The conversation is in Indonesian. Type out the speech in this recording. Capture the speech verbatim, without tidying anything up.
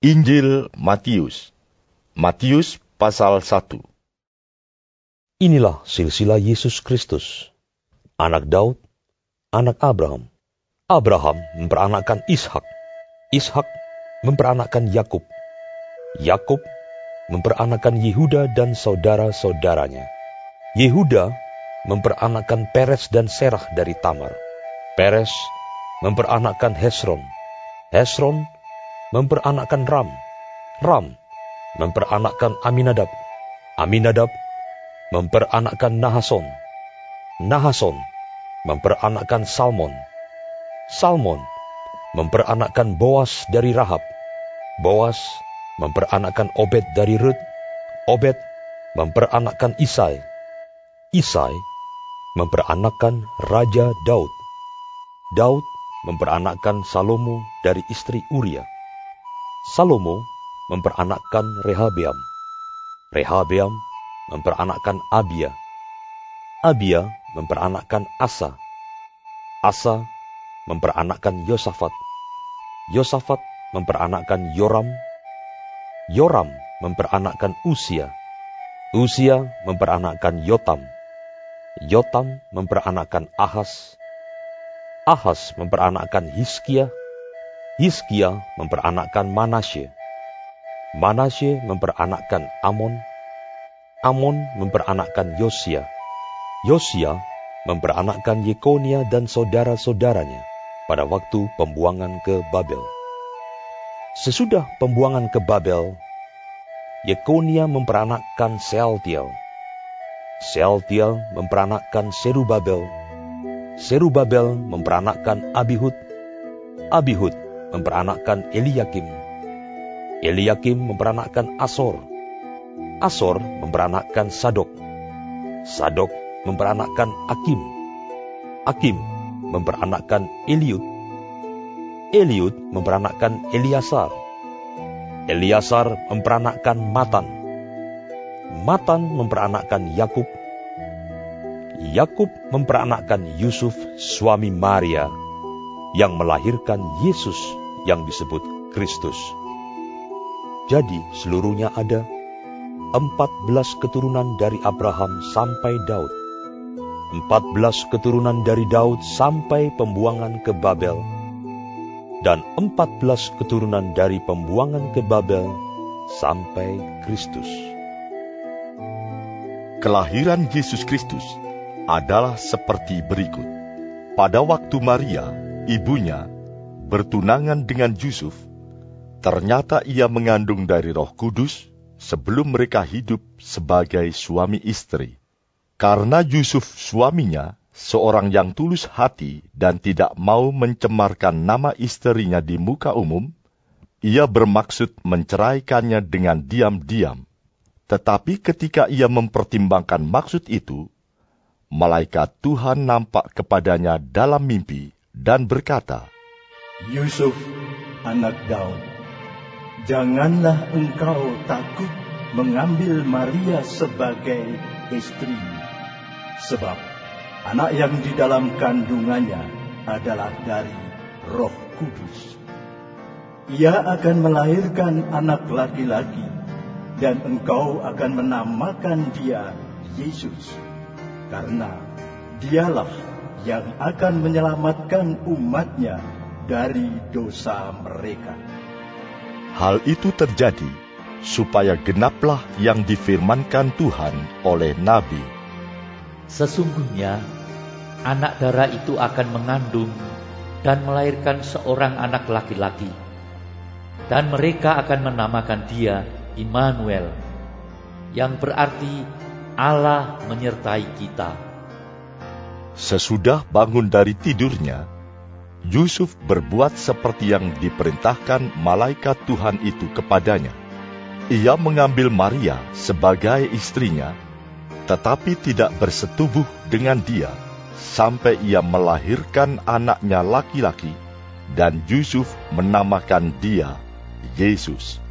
Injil Matius. Matius pasal satu. Inilah silsilah Yesus Kristus, anak Daud, anak Abraham. Abraham memperanakkan Ishak, Ishak memperanakkan Yakub, Yakub memperanakkan Yehuda dan saudara-saudaranya. Yehuda memperanakkan Peres dan Serah dari Tamar. Peres memperanakkan Hesron, Hesron memperanakkan Ram, Ram memperanakkan Aminadab, Aminadab memperanakkan Nahason, Nahason memperanakkan Salmon, Salmon memperanakkan Boas dari Rahab, Boas memperanakkan Obed dari Rut, Obed memperanakkan Isai, Isai memperanakkan Raja Daud, Daud memperanakkan Salomo dari istri Uria, Salomo memperanakkan Rehabeam, Rehabeam memperanakkan Abia, Abia memperanakkan Asa, Asa memperanakkan Yosafat, Yosafat memperanakkan Yoram, Yoram memperanakkan Usia, Usia memperanakkan Yotam, Yotam memperanakkan Ahas, Ahas memperanakkan Hizkia, Hizkia memperanakkan Manasye, Manasye memperanakkan Amon, Amon memperanakkan Yosia, Yosia memperanakkan Yekonia dan saudara-saudaranya pada waktu pembuangan ke Babel. Sesudah pembuangan ke Babel, Yekonia memperanakkan Sealtiel, Sealtiel memperanakkan Serubabel, Serubabel memperanakkan Abihud, Abihud memperanakkan Eliakim, Eliakim memperanakkan Asor, Asor memperanakkan Sadok, Sadok memperanakkan Akim, Akim memperanakkan Eliud, Eliud memperanakkan Eliasar, Eliasar memperanakkan Matan, Matan memperanakkan Yakub, Yakub memperanakkan Yusuf suami Maria yang melahirkan Yesus yang disebut Kristus. Jadi seluruhnya ada empat belas keturunan dari Abraham sampai Daud, empat belas keturunan dari Daud sampai pembuangan ke Babel, dan empat belas keturunan dari pembuangan ke Babel sampai Kristus. Kelahiran Yesus Kristus adalah seperti berikut. Pada waktu Maria, ibunya, bertunangan dengan Yusuf, ternyata ia mengandung dari Roh Kudus sebelum mereka hidup sebagai suami istri. Karena Yusuf suaminya seorang yang tulus hati dan tidak mau mencemarkan nama istrinya di muka umum, ia bermaksud menceraikannya dengan diam-diam. Tetapi ketika ia mempertimbangkan maksud itu, malaikat Tuhan nampak kepadanya dalam mimpi dan berkata, Yusuf, anak Daud, janganlah engkau takut mengambil Maria sebagai istri, sebab anak yang di dalam kandungannya adalah dari Roh Kudus. Ia akan melahirkan anak laki-laki, dan engkau akan menamakan dia Yesus, karena dialah yang akan menyelamatkan umatnya dari dosa mereka. Hal itu terjadi supaya genaplah yang difirmankan Tuhan oleh Nabi. Sesungguhnya anak darah itu akan mengandung dan melahirkan seorang anak laki-laki, dan mereka akan menamakan dia Immanuel, yang berarti Allah menyertai kita. Sesudah bangun dari tidurnya, Yusuf berbuat seperti yang diperintahkan malaikat Tuhan itu kepadanya. Ia mengambil Maria sebagai istrinya, tetapi tidak bersetubuh dengan dia, sampai ia melahirkan anaknya laki-laki, dan Yusuf menamakan dia Yesus.